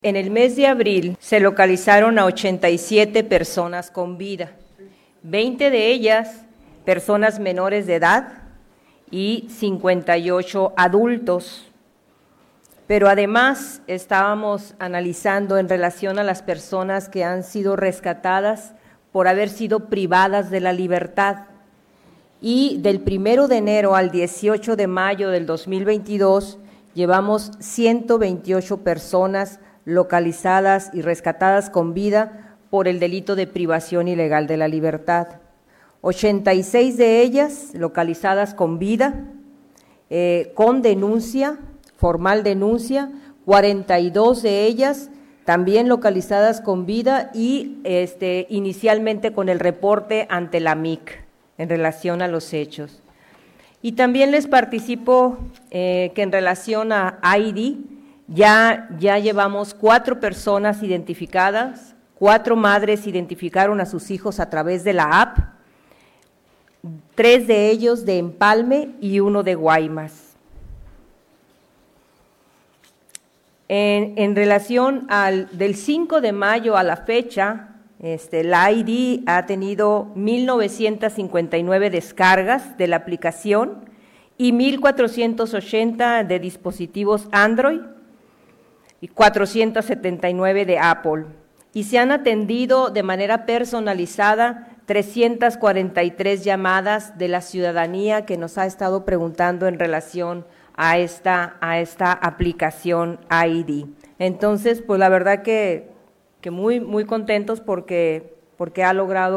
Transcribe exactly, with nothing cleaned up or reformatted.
En el mes de abril se localizaron a ochenta y siete personas con vida, veinte de ellas personas menores de edad y cincuenta y ocho adultos. Pero además estábamos analizando en relación a las personas que han sido rescatadas por haber sido privadas de la libertad. Y del primero de enero al dieciocho de mayo del dos mil veintidós llevamos ciento veintiocho personas localizadas y rescatadas con vida por el delito de privación ilegal de la libertad. ochenta y seis de ellas localizadas con vida, eh, con denuncia, formal denuncia, cuarenta y dos de ellas también localizadas con vida y este, inicialmente con el reporte ante la M I C en relación a los hechos. Y también les participo eh, que en relación a I D, ya, ya llevamos cuatro personas identificadas, cuatro madres identificaron a sus hijos a través de la app, tres de ellos de Empalme y uno de Guaymas. En, en relación al del cinco de mayo a la fecha, este, la I D ha tenido mil novecientas cincuenta y nueve descargas de la aplicación y mil cuatrocientos ochenta de dispositivos Android y cuatrocientos setenta y nueve de Apple. Y se han atendido de manera personalizada trescientas cuarenta y tres llamadas de la ciudadanía que nos ha estado preguntando en relación a esta, a esta aplicación I D. Entonces, pues la verdad que, que muy, muy contentos porque, porque ha logrado